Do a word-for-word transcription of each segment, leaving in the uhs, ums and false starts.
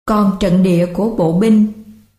Còn trận địa của bộ binh.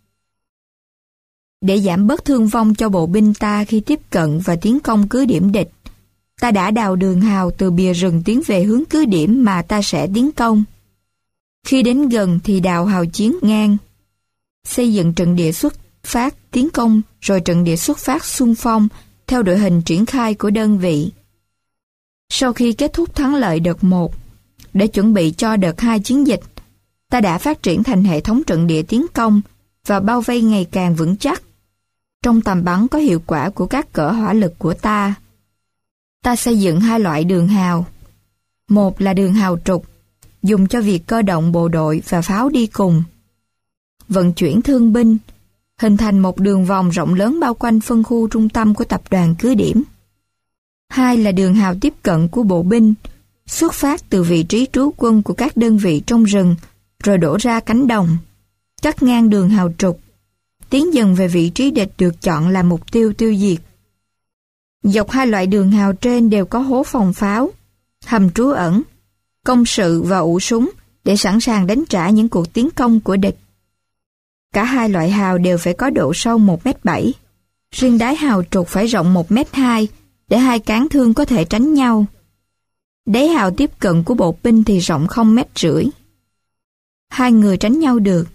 Để giảm bớt thương vong cho bộ binh ta khi tiếp cận và tiến công cứ điểm địch, ta đã đào đường hào từ bìa rừng tiến về hướng cứ điểm mà ta sẽ tiến công. Khi đến gần thì đào hào chiến ngang, xây dựng trận địa xuất phát tiến công rồi trận địa xuất phát xung phong theo đội hình triển khai của đơn vị. Sau khi kết thúc thắng lợi đợt một, để chuẩn bị cho đợt hai chiến dịch, ta đã phát triển thành hệ thống trận địa tiến công và bao vây ngày càng vững chắc. Trong tầm bắn có hiệu quả của các cỡ hỏa lực của ta, ta xây dựng hai loại đường hào. Một là đường hào trục, dùng cho việc cơ động bộ đội và pháo đi cùng. Vận chuyển thương binh, hình thành một đường vòng rộng lớn bao quanh phân khu trung tâm của tập đoàn cứ điểm. Hai là đường hào tiếp cận của bộ binh, xuất phát từ vị trí trú quân của các đơn vị trong rừng, rồi đổ ra cánh đồng, cắt ngang đường hào trục, tiến dần về vị trí địch được chọn làm mục tiêu tiêu diệt. Dọc hai loại đường hào trên đều có hố phòng pháo, hầm trú ẩn, công sự và ụ súng để sẵn sàng đánh trả những cuộc tiến công của địch. Cả hai loại hào đều phải có độ sâu một mét bảy, riêng đáy hào trục phải rộng một mét hai để hai cán thương có thể tránh nhau. Đáy hào tiếp cận của bộ binh thì rộng không mét rưỡi. Hai người tránh nhau được.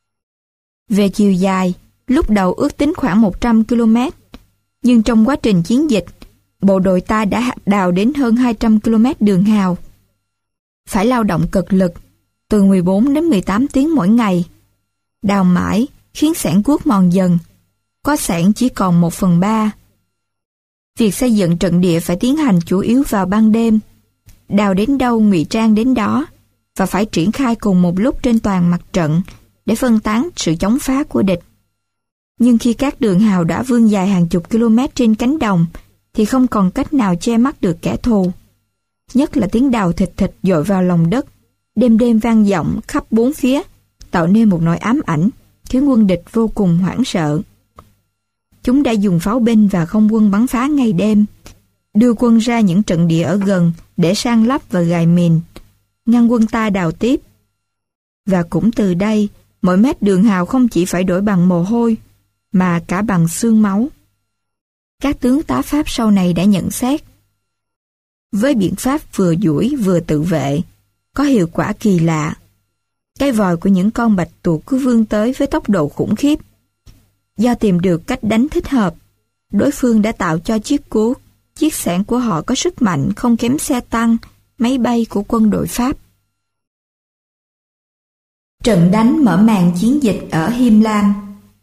Về chiều dài, lúc đầu ước tính khoảng một trăm ki lô mét, nhưng trong quá trình chiến dịch, bộ đội ta đã đào đến hơn hai trăm ki lô mét đường hào. Phải lao động cực lực, từ mười bốn đến mười tám tiếng mỗi ngày. Đào mãi, khiến xẻng cuốc mòn dần, có xẻng chỉ còn một phần ba. Việc xây dựng trận địa phải tiến hành chủ yếu vào ban đêm, đào đến đâu ngụy trang đến đó, và phải triển khai cùng một lúc trên toàn mặt trận để phân tán sự chống phá của địch. Nhưng khi các đường hào đã vươn dài hàng chục km trên cánh đồng, thì không còn cách nào che mắt được kẻ thù. Nhất là tiếng đào thịt thịt dội vào lòng đất, đêm đêm vang vọng khắp bốn phía, tạo nên một nỗi ám ảnh, khiến quân địch vô cùng hoảng sợ. Chúng đã dùng pháo binh và không quân bắn phá ngày đêm, đưa quân ra những trận địa ở gần để san lấp và gài mìn, ngăn quân ta đào tiếp. Và cũng từ đây, mỗi mét đường hào không chỉ phải đổi bằng mồ hôi, mà cả bằng xương máu. Các tướng tá Pháp sau này đã nhận xét, với biện pháp vừa duỗi vừa tự vệ, có hiệu quả kỳ lạ. Cái vòi của những con bạch tuộc cứ vươn tới với tốc độ khủng khiếp. Do tìm được cách đánh thích hợp, đối phương đã tạo cho chiếc cuốc, chiếc xẻng của họ có sức mạnh không kém xe tăng, máy bay của quân đội Pháp. Trận đánh mở màn chiến dịch ở Hiêm Lam.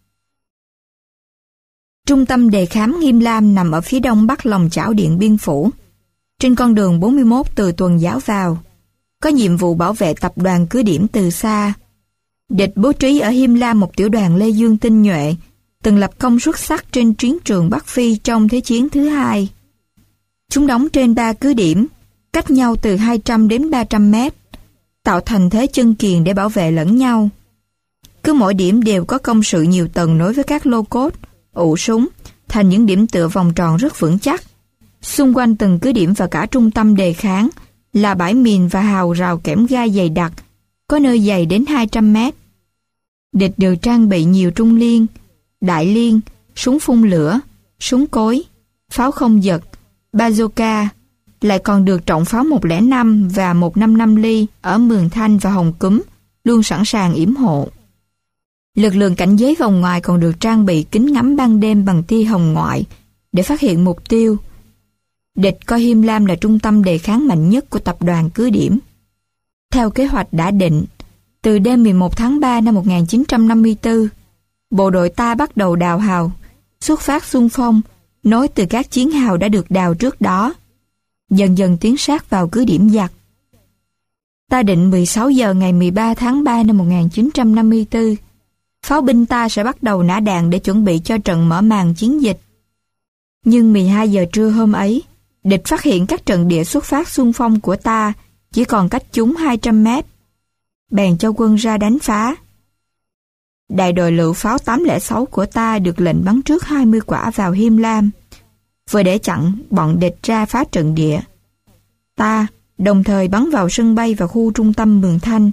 Trung tâm đề khám Hiêm Lam nằm ở phía đông bắc lòng chảo Điện Biên Phủ, trên con đường bốn mươi mốt từ Tuần Giáo vào, có nhiệm vụ bảo vệ tập đoàn cứ điểm từ xa. Địch bố trí ở Hiêm Lam một tiểu đoàn Lê Dương tinh nhuệ, từng lập công xuất sắc trên chiến trường Bắc Phi trong Thế chiến thứ hai. Chúng đóng trên ba cứ điểm, cách nhau từ hai trăm đến ba trăm mét, tạo thành thế chân kiền để bảo vệ lẫn nhau. Cứ mỗi điểm đều có công sự nhiều tầng nối với các lô cốt, ụ súng, thành những điểm tựa vòng tròn rất vững chắc. Xung quanh từng cứ điểm và cả trung tâm đề kháng là bãi mìn và hào rào kẽm gai dày đặc, có nơi dày đến hai trăm mét. Địch đều trang bị nhiều trung liên, đại liên, súng phun lửa, súng cối, pháo không giật, bazooka, lại còn được trọng pháo một không năm và một năm năm ly ở Mường Thanh và Hồng Cúm, luôn sẵn sàng yểm hộ. Lực lượng cảnh giới vòng ngoài còn được trang bị kính ngắm ban đêm bằng tia hồng ngoại để phát hiện mục tiêu. Địch coi Hiêm Lam là trung tâm đề kháng mạnh nhất của tập đoàn cứ điểm. Theo kế hoạch đã định, từ đêm mười một tháng ba năm một nghìn chín trăm năm mươi tư, bộ đội ta bắt đầu đào hào, xuất phát xung phong, nối từ các chiến hào đã được đào trước đó, dần dần tiến sát vào cứ điểm giặc. Ta định mười sáu giờ ngày mười ba tháng ba năm một nghìn chín trăm năm mươi tư, pháo binh ta sẽ bắt đầu nã đạn để chuẩn bị cho trận mở màn chiến dịch. Nhưng mười hai giờ trưa hôm ấy, địch phát hiện các trận địa xuất phát xung phong của ta chỉ còn cách chúng hai trăm mét. Bèn cho quân ra đánh phá. Đại đội lựu pháo tám không sáu của ta được lệnh bắn trước hai mươi quả vào Hiêm Lam, vừa để chặn bọn địch ra phá trận địa. Ta đồng thời bắn vào sân bay và khu trung tâm Mường Thanh,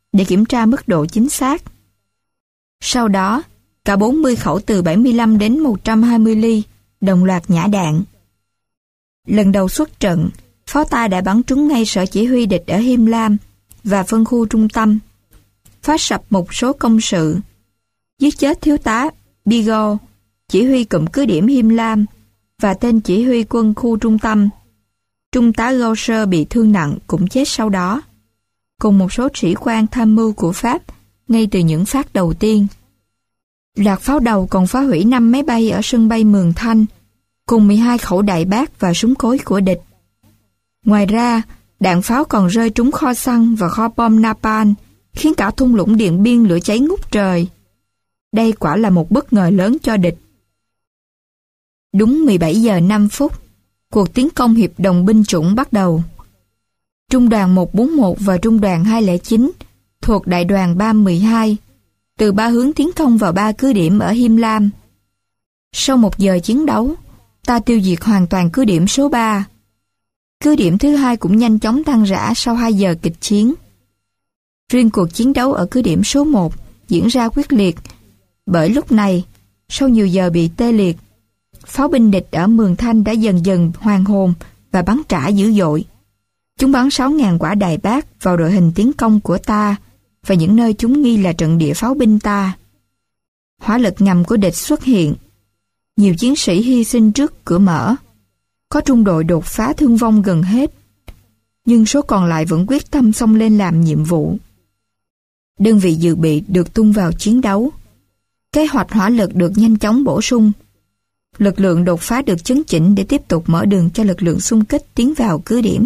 để kiểm tra mức độ chính xác. Sau đó, cả bốn mươi khẩu từ bảy mươi lăm đến một trăm hai mươi ly đồng loạt nhả đạn. Lần đầu xuất trận, pháo ta đã bắn trúng ngay sở chỉ huy địch ở Hiêm Lam và phân khu trung tâm, phá sập một số công sự, giết chết thiếu tá Bigot, chỉ huy cụm cứ điểm Hiêm Lam và tên chỉ huy quân khu trung tâm. Trung tá Gausser bị thương nặng cũng chết sau đó, cùng một số sĩ quan tham mưu của Pháp ngay từ những phát đầu tiên. Loạt pháo đầu còn phá hủy năm máy bay ở sân bay Mường Thanh, cùng mười hai khẩu đại bác và súng cối của địch. Ngoài ra, đạn pháo còn rơi trúng kho xăng và kho bom napalm, khiến cả thung lũng Điện Biên lửa cháy ngút trời. Đây quả là một bất ngờ lớn cho địch. Đúng mười bảy giờ năm phút, cuộc tiến công hiệp đồng binh chủng bắt đầu. Trung đoàn một bốn một và trung đoàn hai không chín thuộc đại đoàn ba một hai từ ba hướng tiến công vào ba cứ điểm ở Hiêm Lam. Sau một giờ chiến đấu, ta tiêu diệt hoàn toàn cứ điểm số ba. Cứ điểm thứ hai cũng nhanh chóng tan rã sau hai giờ kịch chiến. Riêng cuộc chiến đấu ở cứ điểm số một diễn ra quyết liệt, bởi lúc này, sau nhiều giờ bị tê liệt, pháo binh địch ở Mường Thanh đã dần dần hoàn hồn và bắn trả dữ dội. Chúng bắn sáu nghìn quả đại bác vào đội hình tiến công của ta và những nơi chúng nghi là trận địa pháo binh ta. Hỏa lực ngầm của địch xuất hiện. Nhiều chiến sĩ hy sinh trước cửa mở. Có trung đội đột phá thương vong gần hết, nhưng số còn lại vẫn quyết tâm xông lên làm nhiệm vụ. Đơn vị dự bị được tung vào chiến đấu. Kế hoạch hỏa lực được nhanh chóng bổ sung. Lực lượng đột phá được chấn chỉnh để tiếp tục mở đường cho lực lượng xung kích tiến vào cứ điểm.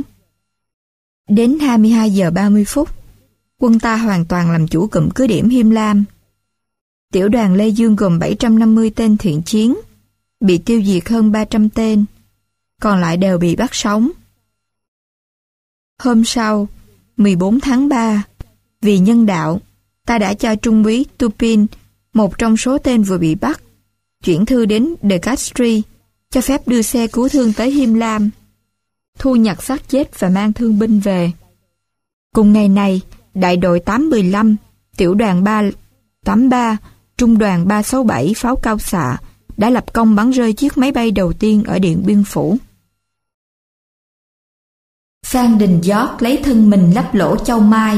Đến hai mươi hai giờ ba mươi phút, quân ta hoàn toàn làm chủ cụm cứ điểm Hiêm Lam. Tiểu đoàn Lê Dương gồm bảy trăm năm mươi tên thiện chiến, bị tiêu diệt hơn ba trăm tên, còn lại đều bị bắt sống. Hôm sau, mười bốn tháng ba, vì nhân đạo, ta đã cho Trung úy Tupin, một trong số tên vừa bị bắt, chuyển thư đến De Castries, cho phép đưa xe cứu thương tới Hiêm Lam, thu nhặt xác chết và mang thương binh về. Cùng ngày này, đại đội tám một lăm, tiểu đoàn ba tám ba, trung đoàn ba sáu bảy pháo cao xạ đã lập công bắn rơi chiếc máy bay đầu tiên ở Điện Biên Phủ. Phan Đình Giót lấy thân mình lấp lỗ châu mai.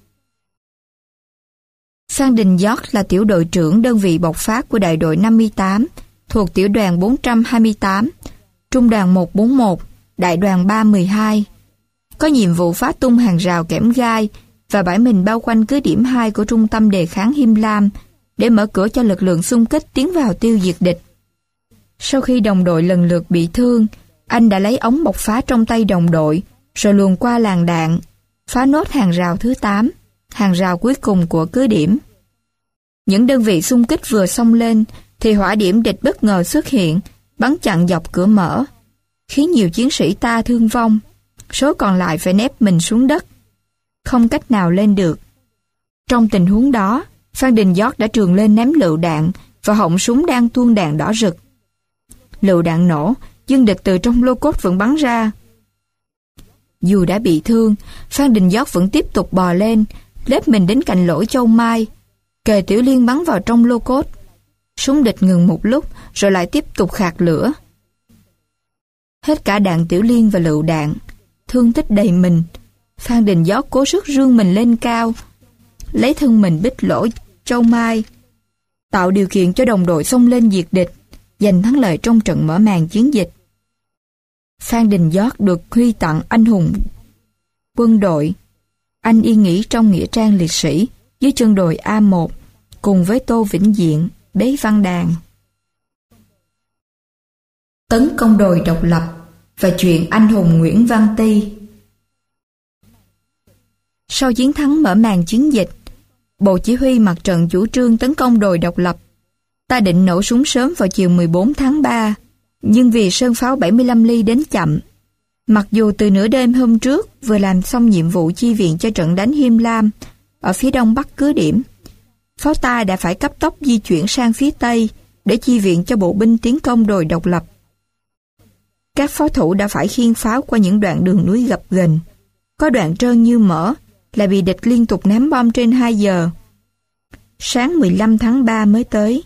Phan Đình Giót là tiểu đội trưởng đơn vị bộc phát của đại đội năm mươi tám, thuộc tiểu đoàn bốn trăm hai mươi tám, trung đoàn một bốn một, đại đoàn ba một hai. Có nhiệm vụ phá tung hàng rào kẽm gai và bãi mình bao quanh cứ điểm hai của trung tâm đề kháng Hiêm Lam để mở cửa cho lực lượng xung kích tiến vào tiêu diệt địch. Sau khi đồng đội lần lượt bị thương, anh đã lấy ống bộc phá trong tay đồng đội, rồi luồn qua làn đạn, phá nốt hàng rào thứ tám, hàng rào cuối cùng của cứ điểm. Những đơn vị xung kích vừa xông lên, thì hỏa điểm địch bất ngờ xuất hiện, bắn chặn dọc cửa mở, khiến nhiều chiến sĩ ta thương vong, số còn lại phải nép mình xuống đất, không cách nào lên được. Trong tình huống đó, Phan Đình Giót đã trường lên ném lựu đạn vào họng súng đang tuôn đạn đỏ rực. Lựu đạn nổ, nhưng địch từ trong lô cốt vẫn bắn ra. Dù đã bị thương, Phan Đình Giót vẫn tiếp tục bò lên, lết mình đến cạnh lỗ châu mai, kề tiểu liên bắn vào trong lô cốt. Súng địch ngừng một lúc, rồi lại tiếp tục khạc lửa. Hết cả đạn tiểu liên và lựu đạn, thương tích đầy mình, Phan Đình Giót cố sức rương mình lên cao, lấy thân mình bích lỗ châu mai, tạo điều kiện cho đồng đội xông lên diệt địch, giành thắng lợi trong trận mở màn chiến dịch. Phan Đình Giót được huy tặng anh hùng quân đội. Anh yên nghỉ trong nghĩa trang liệt sĩ dưới chân đồi A một cùng với Tô Vĩnh Diện, Bế Văn Đàn. Tấn công đồi độc lập và chuyện anh hùng Nguyễn Văn Ty. Sau chiến thắng mở màn chiến dịch, Bộ Chỉ huy Mặt trận chủ trương tấn công đồi độc lập. Ta định nổ súng sớm vào chiều mười bốn tháng ba, nhưng vì sơn pháo bảy mươi lăm ly đến chậm, mặc dù từ nửa đêm hôm trước vừa làm xong nhiệm vụ chi viện cho trận đánh Hiêm Lam ở phía đông bắc cứ điểm, pháo ta đã phải cấp tốc di chuyển sang phía tây để chi viện cho bộ binh tiến công đồi độc lập. Các pháo thủ đã phải khiêng pháo qua những đoạn đường núi gập ghềnh, có đoạn trơn như mỡ, lại bị địch liên tục ném bom trên hai giờ. Sáng mười lăm tháng ba mới tới.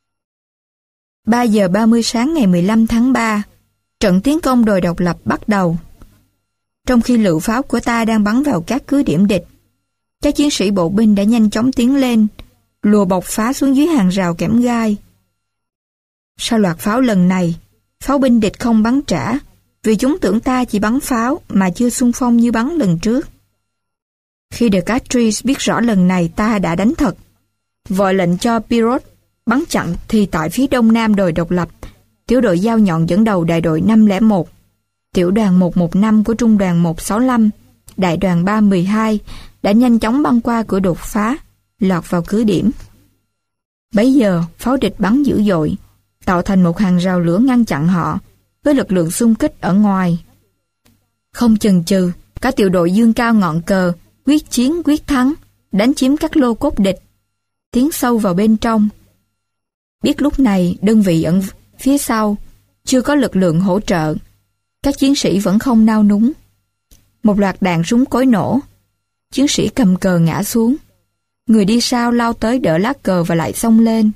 ba giờ ba mươi sáng ngày mười lăm tháng ba, trận tiến công đồi độc lập bắt đầu. Trong khi lựu pháo của ta đang bắn vào các cứ điểm địch, các chiến sĩ bộ binh đã nhanh chóng tiến lên, lùa bọc phá xuống dưới hàng rào kẽm gai. Sau loạt pháo lần này, pháo binh địch không bắn trả, vì chúng tưởng ta chỉ bắn pháo mà chưa xung phong như bắn lần trước. Khi De Castries biết rõ lần này ta đã đánh thật, vội lệnh cho Pirot bắn chặn, thì tại phía đông nam đồi độc lập, tiểu đội dao nhọn dẫn đầu đại đội năm không một, tiểu đoàn một một năm của trung đoàn một sáu lăm, đại đoàn ba một hai đã nhanh chóng băng qua cửa đột phá, lọt vào cứ điểm. Bấy giờ, pháo địch bắn dữ dội, tạo thành một hàng rào lửa ngăn chặn họ, với lực lượng xung kích ở ngoài. Không chần chừ, cả tiểu đội dương cao ngọn cờ, quyết chiến quyết thắng, đánh chiếm các lô cốt địch, tiến sâu vào bên trong. Biết lúc này đơn vị ẩn phía sau, chưa có lực lượng hỗ trợ, các chiến sĩ vẫn không nao núng. Một loạt đạn súng cối nổ, chiến sĩ cầm cờ ngã xuống, người đi sau lao tới đỡ lá cờ và lại xông lên.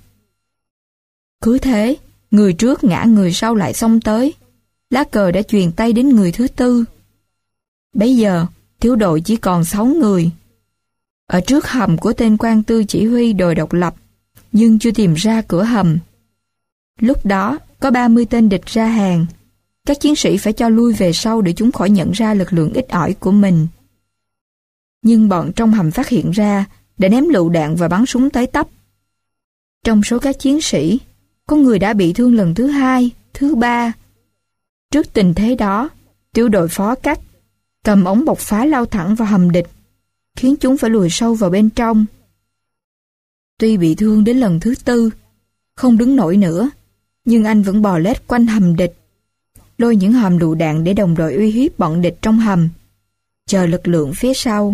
Cứ thế, người trước ngã người sau lại xông tới, lá cờ đã truyền tay đến người thứ tư. Bấy giờ, tiểu đội chỉ còn sáu người. Ở trước hầm của tên quan tư chỉ huy đồi độc lập, nhưng chưa tìm ra cửa hầm. Lúc đó, có ba mươi tên địch ra hàng. Các chiến sĩ phải cho lui về sau để chúng khỏi nhận ra lực lượng ít ỏi của mình. Nhưng bọn trong hầm phát hiện ra, đã ném lựu đạn và bắn súng tới tấp. Trong số các chiến sĩ, có người đã bị thương lần thứ hai, thứ ba. Trước tình thế đó, tiểu đội phó cắt cầm ống bộc phá lao thẳng vào hầm địch, khiến chúng phải lùi sâu vào bên trong. Tuy bị thương đến lần thứ tư, không đứng nổi nữa, nhưng anh vẫn bò lết quanh hầm địch, lôi những hòm lựu đạn để đồng đội uy hiếp bọn địch trong hầm, chờ lực lượng phía sau.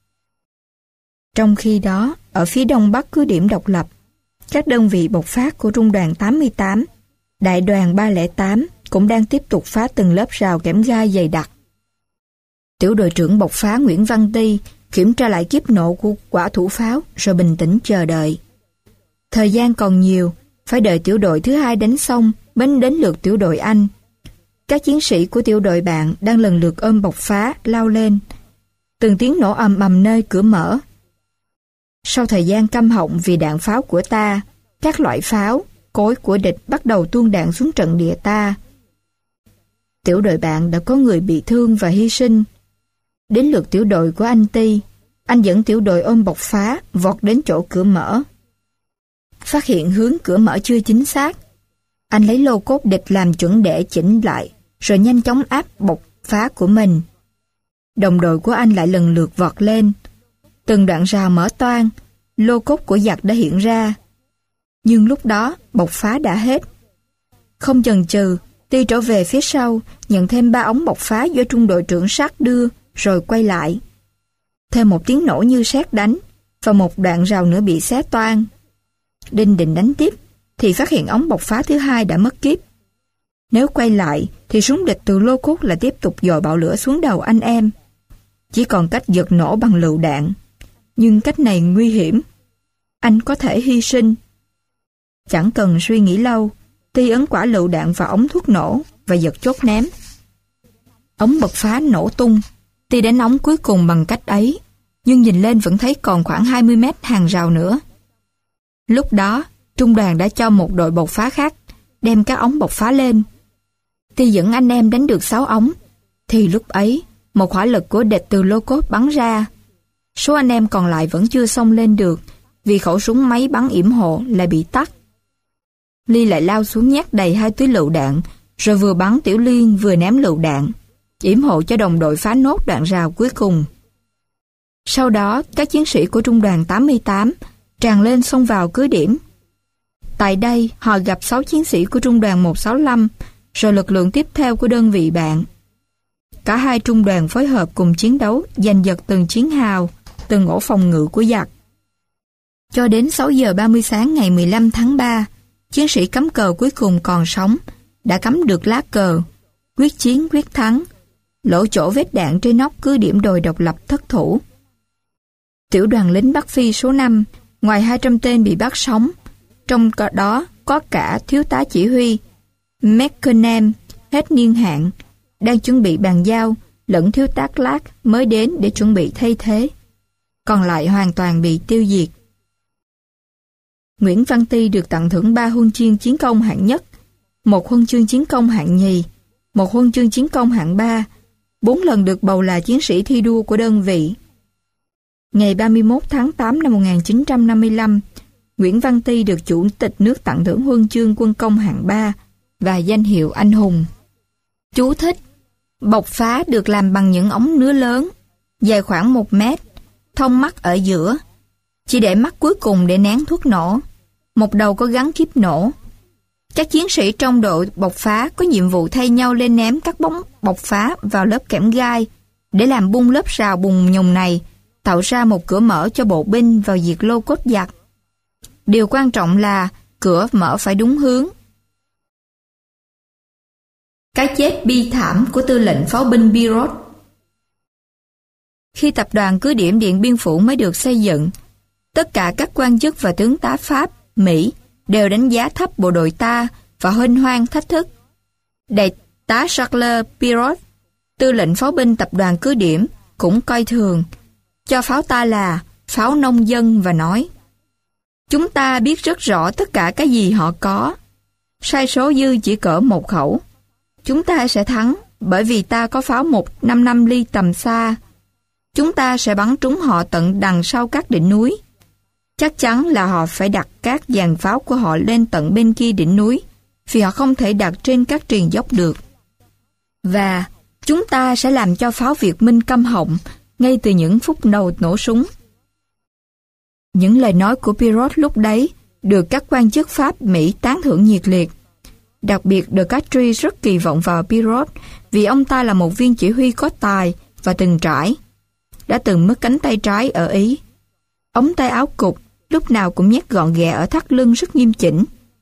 Trong khi đó, ở phía đông bắc cứ điểm độc lập, các đơn vị bộc phát của trung đoàn tám mươi tám, đại đoàn ba không tám cũng đang tiếp tục phá từng lớp rào kẽm gai dày đặc. Tiểu đội trưởng bộc phá Nguyễn Văn Ty kiểm tra lại kiếp nổ của quả thủ pháo rồi bình tĩnh chờ đợi. Thời gian còn nhiều, phải đợi tiểu đội thứ hai đánh xong mới đến lượt tiểu đội anh. Các chiến sĩ của tiểu đội bạn đang lần lượt ôm bộc phá lao lên. Từng tiếng nổ ầm ầm nơi cửa mở. Sau thời gian câm họng vì đạn pháo của ta, các loại pháo, cối của địch bắt đầu tuôn đạn xuống trận địa ta. Tiểu đội bạn đã có người bị thương và hy sinh. Đến lượt tiểu đội của anh Ty, anh dẫn tiểu đội ôm bộc phá vọt đến chỗ cửa mở. Phát hiện hướng cửa mở chưa chính xác, anh lấy lô cốt địch làm chuẩn để chỉnh lại, rồi nhanh chóng áp bộc phá của mình. Đồng đội của anh lại lần lượt vọt lên. Từng đoạn rào mở toang, lô cốt của giặc đã hiện ra. Nhưng lúc đó, bộc phá đã hết. Không chần chừ, Ty trở về phía sau, nhận thêm ba ống bộc phá do trung đội trưởng Sát đưa, rồi quay lại. Thêm một tiếng nổ như sét đánh, và một đoạn rào nữa bị xé toang. Đinh định đánh tiếp, thì phát hiện ống bộc phá thứ hai đã mất kíp. Nếu quay lại, thì súng địch từ lô cốt là tiếp tục dội bạo lửa xuống đầu anh em. Chỉ còn cách giật nổ bằng lựu đạn. Nhưng cách này nguy hiểm. Anh có thể hy sinh. Chẳng cần suy nghĩ lâu, Ty ấn quả lựu đạn vào ống thuốc nổ và giật chốt ném. Ống bộc phá nổ tung. Ty đánh ống cuối cùng bằng cách ấy, nhưng nhìn lên vẫn thấy còn khoảng hai mươi mét hàng rào nữa. Lúc đó, trung đoàn đã cho một đội bộc phá khác đem các ống bộc phá lên. Ty dẫn anh em đánh được sáu ống, thì lúc ấy, một hỏa lực của địch từ lô cốt bắn ra. Số anh em còn lại vẫn chưa xông lên được, vì khẩu súng máy bắn yểm hộ lại bị tắt. Ly lại lao xuống nhét đầy hai túi lựu đạn, rồi vừa bắn Tiểu Liên vừa ném lựu đạn, yểm hộ cho đồng đội phá nốt đoạn rào cuối cùng. Sau đó, các chiến sĩ của trung đoàn tám mươi tám tràn lên xông vào cứ điểm. Tại đây, họ gặp sáu chiến sĩ của trung đoàn một sáu lăm, rồi lực lượng tiếp theo của đơn vị bạn. Cả hai trung đoàn phối hợp cùng chiến đấu, giành giật từng chiến hào, từng ổ phòng ngự của giặc. Cho đến sáu giờ ba mươi sáng ngày mười lăm tháng ba, chiến sĩ cắm cờ cuối cùng còn sống, đã cắm được lá cờ, quyết chiến quyết thắng, lỗ chỗ vết đạn trên nóc cứ điểm đồi độc lập thất thủ. Tiểu đoàn lính Bắc Phi số năm, ngoài hai trăm tên bị bắt sống, trong đó có cả thiếu tá chỉ huy McConnell hết niên hạn, đang chuẩn bị bàn giao, lẫn thiếu tá Clark mới đến để chuẩn bị thay thế. Còn lại hoàn toàn bị tiêu diệt. Nguyễn Văn Ty được tặng thưởng ba huân chương chiến công hạng nhất, một huân chương chiến công hạng nhì, một huân chương chiến công hạng ba, bốn lần được bầu là chiến sĩ thi đua của đơn vị. Ngày ba mươi mốt tháng tám năm một nghìn chín trăm năm mươi lăm, Nguyễn Văn Ty được Chủ tịch nước tặng thưởng huân chương quân công hạng ba và danh hiệu anh hùng. Chú thích: bộc phá được làm bằng những ống nứa lớn, dài khoảng một mét, thông mắt ở giữa, chỉ để mắt cuối cùng để nén thuốc nổ. Một đầu có gắn kíp nổ. Các chiến sĩ trong đội bộc phá có nhiệm vụ thay nhau lên ném các bóng bộc phá vào lớp kẽm gai để làm bung lớp rào bùng nhùng này, tạo ra một cửa mở cho bộ binh vào diệt lô cốt giặc. Điều quan trọng là cửa mở phải đúng hướng. Cái chết bi thảm của tư lệnh pháo binh Birot. Khi tập đoàn cứ điểm Điện Biên Phủ mới được xây dựng, tất cả các quan chức và tướng tá Pháp, Mỹ đều đánh giá thấp bộ đội ta và huênh hoang thách thức. Đại tá Charles Birot, tư lệnh pháo binh tập đoàn cứ điểm, cũng coi thường, cho pháo ta là pháo nông dân và nói: chúng ta biết rất rõ tất cả cái gì họ có. Sai số dư chỉ cỡ một khẩu. Chúng ta sẽ thắng bởi vì ta có pháo một năm năm ly tầm xa. Chúng ta sẽ bắn trúng họ tận đằng sau các đỉnh núi. Chắc chắn là họ phải đặt các dàn pháo của họ lên tận bên kia đỉnh núi, vì họ không thể đặt trên các triền dốc được. Và chúng ta sẽ làm cho pháo Việt Minh câm họng ngay từ những phút đầu nổ súng. Những lời nói của Birot lúc đấy được các quan chức Pháp, Mỹ tán thưởng nhiệt liệt. Đặc biệt De Castries rất kỳ vọng vào Birot vì ông ta là một viên chỉ huy có tài và từng trải. Đã từng mất cánh tay trái ở Ý. Ống tay áo cục lúc nào cũng nhét gọn ghẹ ở thắt lưng rất nghiêm chỉnh.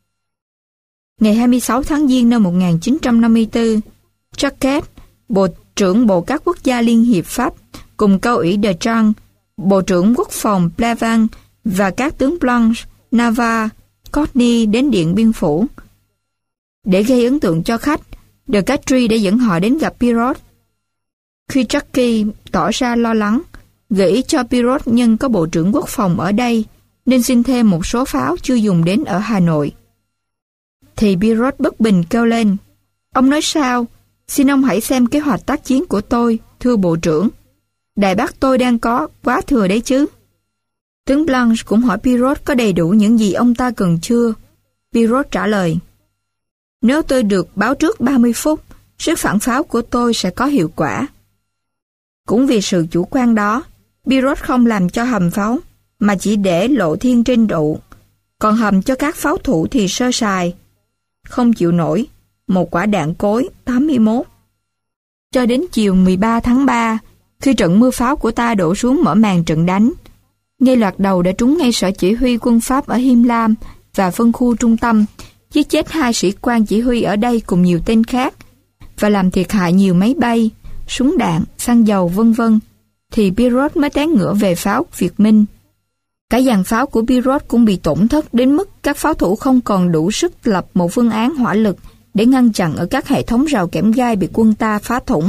Ngày hai mươi sáu tháng Giêng năm một nghìn chín trăm năm mươi tư, Jacques, Bộ trưởng Bộ các quốc gia Liên hiệp Pháp, cùng cao ủy de Trang, Bộ trưởng Quốc phòng Plavin và các tướng Blanche, Navarre, Courtney đến Điện Biên Phủ. Để gây ấn tượng cho khách, De Castries đã dẫn họ đến gặp Birot. Khi Jacques tỏ ra lo lắng, gợi ý cho Birot nhân có Bộ trưởng Quốc phòng ở đây nên xin thêm một số pháo chưa dùng đến ở Hà Nội. Thì Birot bất bình kêu lên: ông nói sao? Xin ông hãy xem kế hoạch tác chiến của tôi, thưa Bộ trưởng. Đài Bắc tôi đang có quá thừa đấy chứ. Tướng Blanche cũng hỏi Birot có đầy đủ những gì ông ta cần chưa. Birot trả lời: nếu tôi được báo trước ba mươi phút, sức phản pháo của tôi sẽ có hiệu quả. Cũng vì sự chủ quan đó, Birot không làm cho hầm pháo, mà chỉ để lộ thiên trên trụ. Còn hầm cho các pháo thủ thì sơ sài, không chịu nổi một quả đạn cối tám mươi mốt. Cho đến chiều mười ba tháng ba, khi trận mưa pháo của ta đổ xuống mở màn trận đánh, ngay loạt đầu đã trúng ngay sở chỉ huy quân Pháp ở Him Lam và phân khu trung tâm, giết chết hai sĩ quan chỉ huy ở đây cùng nhiều tên khác, và làm thiệt hại nhiều máy bay, súng đạn, xăng dầu vân vân, thì Birot mới té ngửa về pháo Việt Minh. Cả dàn pháo của Birot cũng bị tổn thất đến mức các pháo thủ không còn đủ sức lập một phương án hỏa lực để ngăn chặn ở các hệ thống rào kẽm gai bị quân ta phá thủng.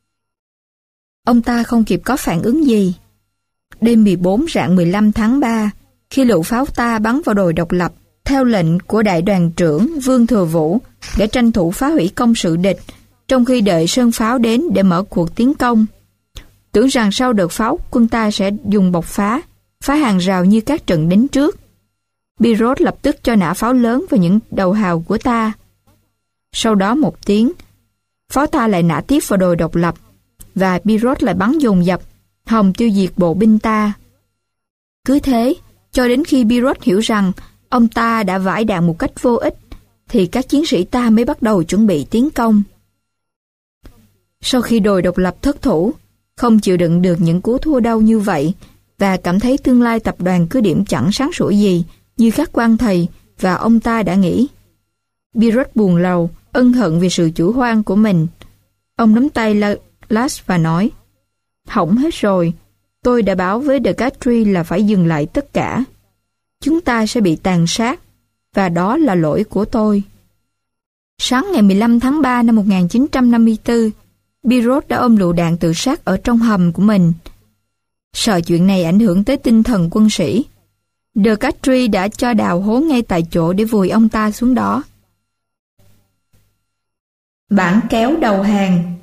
Ông ta không kịp có phản ứng gì. Đêm mười bốn rạng mười lăm tháng ba, khi lựu pháo ta bắn vào đồi độc lập, theo lệnh của đại đoàn trưởng Vương Thừa Vũ để tranh thủ phá hủy công sự địch, trong khi đợi sơn pháo đến để mở cuộc tiến công. Tưởng rằng sau đợt pháo, quân ta sẽ dùng bộc phá, phá hàng rào như các trận đánh trước. Birot lập tức cho nã pháo lớn vào những đầu hào của ta. Sau đó một tiếng, pháo ta lại nã tiếp vào đồi độc lập, và Birot lại bắn dồn dập, hòng tiêu diệt bộ binh ta. Cứ thế, cho đến khi Birot hiểu rằng ông ta đã vãi đạn một cách vô ích, thì các chiến sĩ ta mới bắt đầu chuẩn bị tiến công. Sau khi đồi độc lập thất thủ, không chịu đựng được những cú thua đau như vậy, và cảm thấy tương lai tập đoàn cứ điểm chẳng sáng sủa gì như các quan thầy và ông ta đã nghĩ, Birot buồn rầu, ân hận vì sự chủ quan của mình. Ông nắm tay Las và nói: hỏng hết rồi, Tôi đã báo với De Castries là phải dừng lại tất cả. Chúng ta sẽ bị tàn sát, và đó là lỗi của tôi. Sáng ngày mười lăm tháng ba năm một nghìn chín trăm năm mươi tư, Birot đã ôm lựu đạn tự sát ở trong hầm của mình. Sợ chuyện này ảnh hưởng tới tinh thần quân sĩ, De Castries đã cho đào hố ngay tại chỗ để vùi ông ta xuống đó. Bản kéo đầu hàng.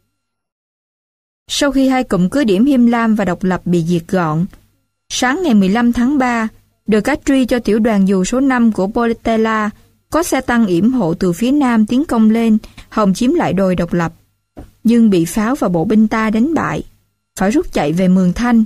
Sau khi hai cụm cứ điểm Him Lam và Độc Lập bị diệt gọn, sáng ngày mười lăm tháng ba, De Castries cho tiểu đoàn dù số năm của Portela có xe tăng yểm hộ từ phía nam tiến công lên, hòng chiếm lại đồi Độc Lập, nhưng bị pháo và bộ binh ta đánh bại, phải rút chạy về Mường Thanh.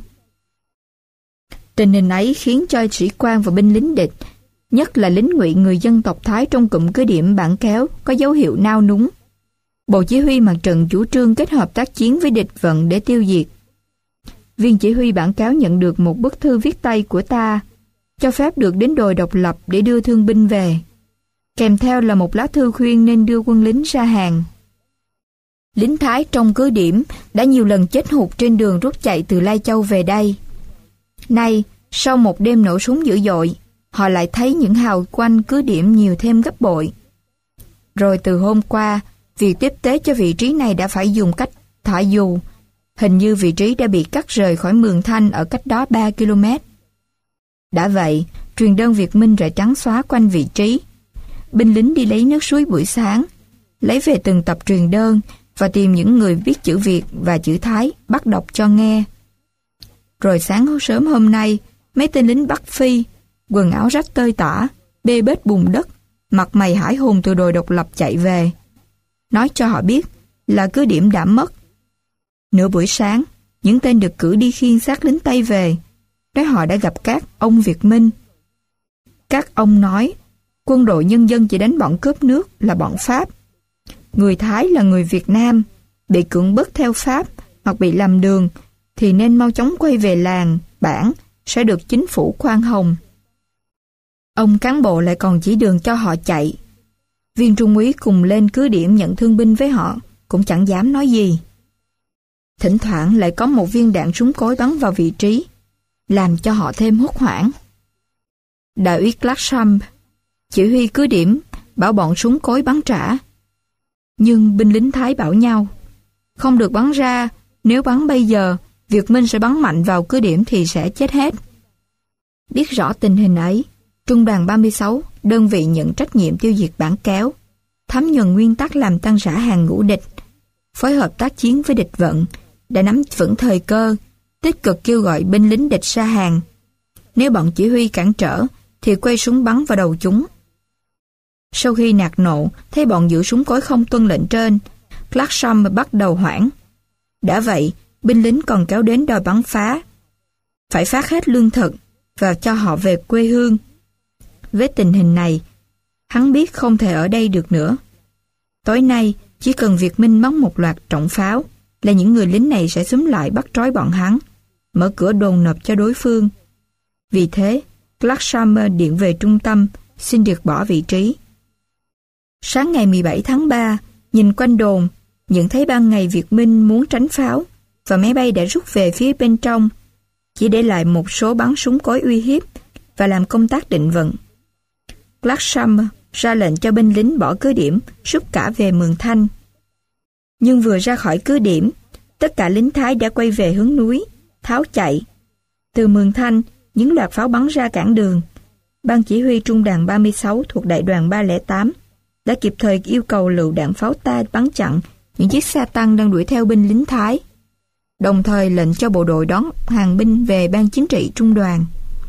Tình hình ấy khiến cho sĩ quan và binh lính địch, nhất là lính ngụy người dân tộc Thái trong cụm cứ điểm Bản Kéo, có dấu hiệu nao núng. Bộ chỉ huy mặt trận chủ trương kết hợp tác chiến với địch vận để tiêu diệt. Viên chỉ huy Bản Kéo nhận được một bức thư viết tay của ta, cho phép được đến đồi Độc Lập để đưa thương binh về. Kèm theo là một lá thư khuyên nên đưa quân lính ra hàng. Lính Thái trong cứ điểm đã nhiều lần chết hụt trên đường rút chạy từ Lai Châu về đây. Nay, sau một đêm nổ súng dữ dội, họ lại thấy những hào quanh cứ điểm nhiều thêm gấp bội. Rồi từ hôm qua, việc tiếp tế cho vị trí này đã phải dùng cách thả dù. Hình như vị trí đã bị cắt rời khỏi Mường Thanh ở cách đó ba ki lô mét. Đã vậy, truyền đơn Việt Minh rải trắng xóa quanh vị trí. Binh lính đi lấy nước suối buổi sáng, lấy về từng tập truyền đơn và tìm những người biết chữ Việt và chữ Thái bắt đọc cho nghe. Rồi sáng sớm hôm nay, mấy tên lính Bắc Phi, quần áo rách tơi tả, bê bết bùn đất, mặt mày hãi hùng từ đồi Độc Lập chạy về, nói cho họ biết là cứ điểm đã mất. Nửa buổi sáng, những tên được cử đi khiêng xác lính Tây về, nói họ đã gặp các ông Việt Minh. Các ông nói, quân đội nhân dân chỉ đánh bọn cướp nước là bọn Pháp. Người Thái là người Việt Nam, bị cưỡng bức theo Pháp hoặc bị làm đường, thì nên mau chóng quay về làng, bản, sẽ được chính phủ khoan hồng. Ông cán bộ lại còn chỉ đường cho họ chạy. Viên trung úy cùng lên cứ điểm nhận thương binh với họ, cũng chẳng dám nói gì. Thỉnh thoảng lại có một viên đạn súng cối bắn vào vị trí, làm cho họ thêm hốt hoảng. Đại úy Clarkson, chỉ huy cứ điểm, bảo bọn súng cối bắn trả. Nhưng binh lính Thái bảo nhau, không được bắn ra, nếu bắn bây giờ, Việt Minh sẽ bắn mạnh vào cứ điểm thì sẽ chết hết. Biết rõ tình hình ấy, Trung đoàn ba mươi sáu, đơn vị nhận trách nhiệm tiêu diệt Bản Kéo, thấm nhuần nguyên tắc làm tan rã hàng ngũ địch, phối hợp tác chiến với địch vận, đã nắm vững thời cơ, tích cực kêu gọi binh lính địch ra hàng. Nếu bọn chỉ huy cản trở, thì quay súng bắn vào đầu chúng. Sau khi nạt nộ, thấy bọn giữ súng cối không tuân lệnh trên, Clarkson bắt đầu hoảng. Đã vậy, binh lính còn kéo đến đòi bắn phá. Phải phát hết lương thực và cho họ về quê hương. Với tình hình này, hắn biết không thể ở đây được nữa. Tối nay, chỉ cần Việt Minh bắn một loạt trọng pháo là những người lính này sẽ xúm lại bắt trói bọn hắn, mở cửa đồn nộp cho đối phương. Vì thế, Clarkson điện về trung tâm, xin được bỏ vị trí. Sáng ngày mười bảy tháng ba, nhìn quanh đồn, nhận thấy ban ngày Việt Minh muốn tránh pháo và máy bay đã rút về phía bên trong, chỉ để lại một số bắn súng cối uy hiếp và làm công tác định vận. Clarkson ra lệnh cho binh lính bỏ cứ điểm, rút cả về Mường Thanh. Nhưng vừa ra khỏi cứ điểm, tất cả lính Thái đã quay về hướng núi, tháo chạy. Từ Mường Thanh, những loạt pháo bắn ra cản đường. Ban chỉ huy trung đoàn ba mươi sáu thuộc đại đoàn ba không tám đã kịp thời yêu cầu lựu đạn pháo ta bắn chặn những chiếc xe tăng đang đuổi theo binh lính Thái, đồng thời lệnh cho bộ đội đón hàng binh về ban chính trị trung đoàn.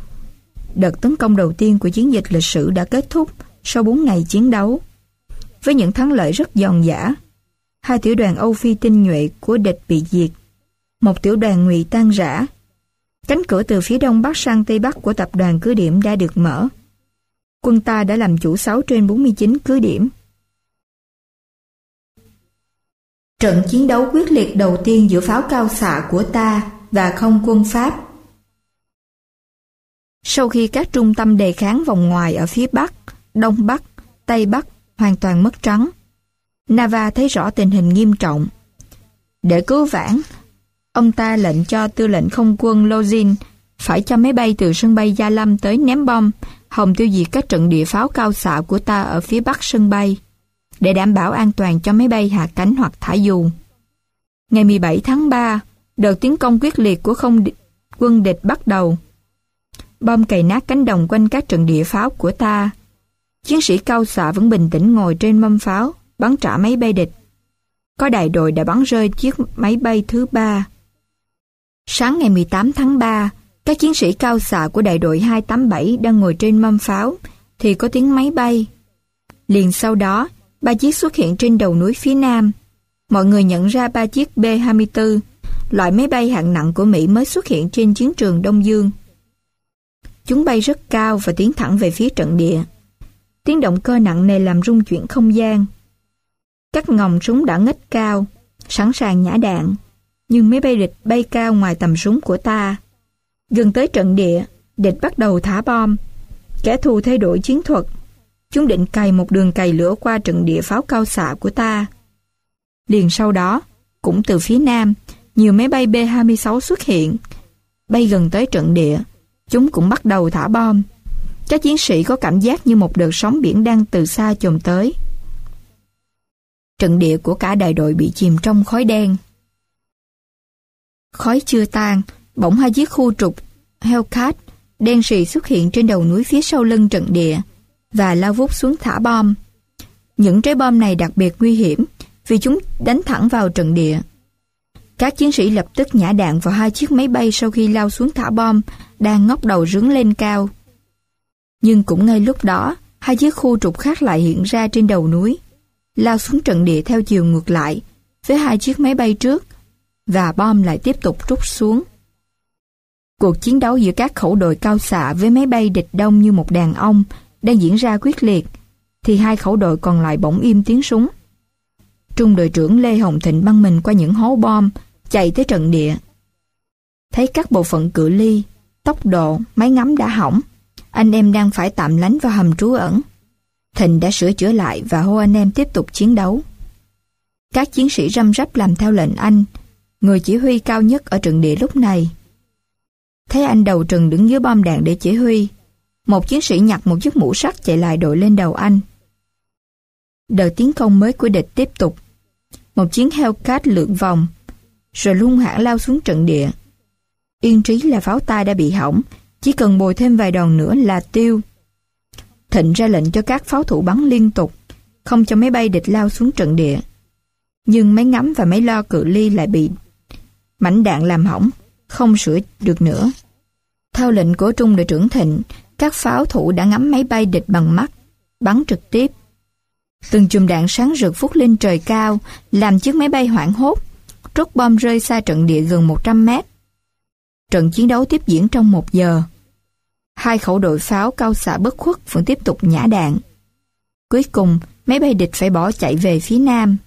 Đợt tấn công đầu tiên của chiến dịch lịch sử đã kết thúc sau bốn ngày chiến đấu. Với những thắng lợi rất giòn giã, hai tiểu đoàn Âu Phi tinh nhuệ của địch bị diệt, một tiểu đoàn ngụy tan rã. Cánh cửa từ phía đông bắc sang tây bắc của tập đoàn cứ điểm đã được mở. Quân ta đã làm chủ sáu trên bốn mươi chín cứ điểm. Trận chiến đấu quyết liệt đầu tiên giữa pháo cao xạ của ta và không quân Pháp. Sau khi các trung tâm đề kháng vòng ngoài ở phía Bắc, Đông Bắc, Tây Bắc hoàn toàn mất trắng, Nava thấy rõ tình hình nghiêm trọng. Để cứu vãn, ông ta lệnh cho tư lệnh không quân Lozin phải cho máy bay từ sân bay Gia Lâm tới ném bom, hòng tiêu diệt các trận địa pháo cao xạ của ta ở phía bắc sân bay, để đảm bảo an toàn cho máy bay hạ cánh hoặc thả dù. Ngày mười bảy tháng ba, đợt tiến công quyết liệt của không đ... quân địch bắt đầu. Bom cày nát cánh đồng quanh các trận địa pháo của ta. Chiến sĩ cao xạ vẫn bình tĩnh ngồi trên mâm pháo, bắn trả máy bay địch. Có đại đội đã bắn rơi chiếc máy bay thứ ba. Sáng ngày mười tám tháng ba, các chiến sĩ cao xạ của đại đội hai tám bảy đang ngồi trên mâm pháo, thì có tiếng máy bay. Liền sau đó, ba chiếc xuất hiện trên đầu núi phía nam. Mọi người nhận ra ba chiếc B hai mươi tư, loại máy bay hạng nặng của Mỹ mới xuất hiện trên chiến trường Đông Dương. Chúng bay rất cao và tiến thẳng về phía trận địa. Tiếng động cơ nặng nề làm rung chuyển không gian. Các ngòng súng đã ngất cao, sẵn sàng nhả đạn, nhưng máy bay địch bay cao ngoài tầm súng của ta. Gần tới trận địa, địch bắt đầu thả bom. Kẻ thù thay đổi chiến thuật. Chúng định cày một đường cày lửa qua trận địa pháo cao xạ của ta. Liền sau đó, cũng từ phía nam, nhiều máy bay B hai mươi sáu xuất hiện. Bay gần tới trận địa, chúng cũng bắt đầu thả bom. Các chiến sĩ có cảm giác như một đợt sóng biển đang từ xa chồm tới. Trận địa của cả đại đội bị chìm trong khói đen. Khói chưa tan, bỗng hai chiếc khu trục Hellcat đen sì xuất hiện trên đầu núi phía sau lưng trận địa và lao vút xuống thả bom. Những trái bom này đặc biệt nguy hiểm vì chúng đánh thẳng vào trận địa. Các chiến sĩ lập tức nhả đạn vào hai chiếc máy bay sau khi lao xuống thả bom đang ngóc đầu rướn lên cao. Nhưng cũng ngay lúc đó, hai chiếc khu trục khác lại hiện ra trên đầu núi, lao xuống trận địa theo chiều ngược lại với hai chiếc máy bay trước, và bom lại tiếp tục trút xuống. Cuộc chiến đấu giữa các khẩu đội cao xạ với máy bay địch đông như một đàn ong đang diễn ra quyết liệt, thì hai khẩu đội còn lại bỗng im tiếng súng. Trung đội trưởng Lê Hồng Thịnh băng mình qua những hố bom, chạy tới trận địa. Thấy các bộ phận cự ly, tốc độ, máy ngắm đã hỏng, anh em đang phải tạm lánh vào hầm trú ẩn. Thịnh đã sửa chữa lại và hô anh em tiếp tục chiến đấu. Các chiến sĩ răm rắp làm theo lệnh anh, người chỉ huy cao nhất ở trận địa lúc này. Thấy anh đầu trừng đứng dưới bom đạn để chỉ huy, một chiến sĩ nhặt một chiếc mũ sắt chạy lại đội lên đầu anh. Đợt tiến công mới của địch tiếp tục. Một chiến Hellcat lượn vòng, rồi hung hãn lao xuống trận địa. Yên trí là pháo ta đã bị hỏng, chỉ cần bồi thêm vài đòn nữa là tiêu. Thịnh ra lệnh cho các pháo thủ bắn liên tục, không cho máy bay địch lao xuống trận địa. Nhưng máy ngắm và máy lo cự ly lại bị mảnh đạn làm hỏng, không sửa được nữa. Theo lệnh của Trung đội trưởng Thịnh, các pháo thủ đã ngắm máy bay địch bằng mắt, bắn trực tiếp. Từng chùm đạn sáng rực phút lên trời cao, làm chiếc máy bay hoảng hốt, trút bom rơi xa trận địa gần một trăm mét. Trận chiến đấu tiếp diễn trong một giờ. Hai khẩu đội pháo cao xạ bất khuất vẫn tiếp tục nhả đạn. Cuối cùng, máy bay địch phải bỏ chạy về phía nam.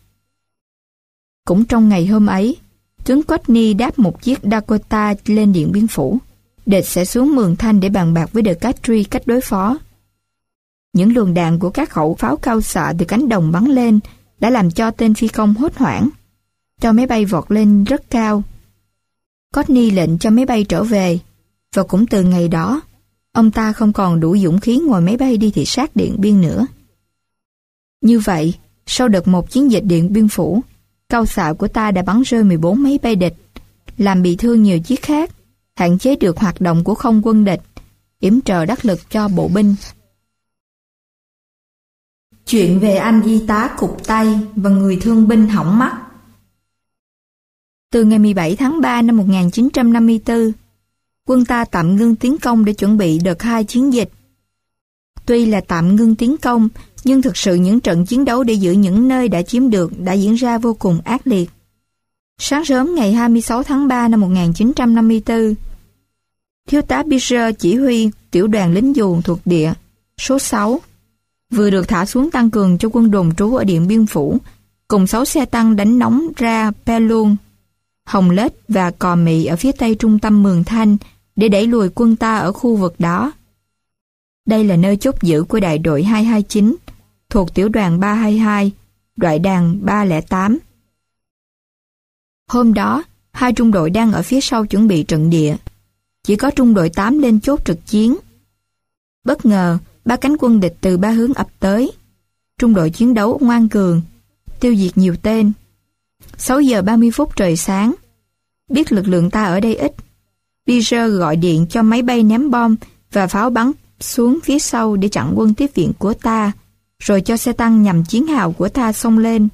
Cũng trong ngày hôm ấy, tướng Courtney đáp một chiếc Dakota lên Điện Biên Phủ. Địch sẽ xuống Mường Thanh để bàn bạc với De Castries cách đối phó. Những luồng đạn của các khẩu pháo cao xạ từ cánh đồng bắn lên đã làm cho tên phi công hốt hoảng, cho máy bay vọt lên rất cao. Courtney lệnh cho máy bay trở về, và cũng từ ngày đó, ông ta không còn đủ dũng khí ngồi máy bay đi thị sát Điện Biên nữa. Như vậy, sau đợt một chiến dịch Điện Biên Phủ, cao xạ của ta đã bắn rơi mười bốn máy bay địch, làm bị thương nhiều chiếc khác, hạn chế được hoạt động của không quân địch, yểm trợ đắc lực cho bộ binh. Chuyện về anh y tá cụt tay và người thương binh hỏng mắt. Từ ngày mười bảy tháng ba năm một nghìn chín trăm năm mươi tư, quân ta tạm ngưng tiến công để chuẩn bị đợt hai chiến dịch. Tuy là tạm ngưng tiến công, nhưng thực sự những trận chiến đấu để giữ những nơi đã chiếm được đã diễn ra vô cùng ác liệt. Sáng sớm ngày hai mươi sáu tháng ba năm một nghìn chín trăm năm mươi tư, Thiếu tá Beecher chỉ huy tiểu đoàn lính dù thuộc địa số sáu vừa được thả xuống tăng cường cho quân đồn trú ở Điện Biên Phủ, cùng sáu xe tăng đánh nóng ra Pelluông, Hồng Lết và Cò Mị ở phía tây trung tâm Mường Thanh để đẩy lùi quân ta ở khu vực đó. Đây là nơi chốt giữ của đại đội hai hai chín, thuộc tiểu đoàn ba hai hai, đại đoàn ba không tám. Hôm đó, Hai trung đội đang ở phía sau chuẩn bị trận địa. Chỉ có trung đội tám lên chốt trực chiến. Bất ngờ, ba cánh quân địch từ ba hướng ập tới. Trung đội chiến đấu ngoan cường, tiêu diệt nhiều tên. sáu giờ ba mươi phút trời sáng. Biết lực lượng ta ở đây ít, Peter gọi điện cho máy bay ném bom và pháo bắn xuống phía sau để chặn quân tiếp viện của ta, rồi cho xe tăng nhằm chiến hào của ta xông lên.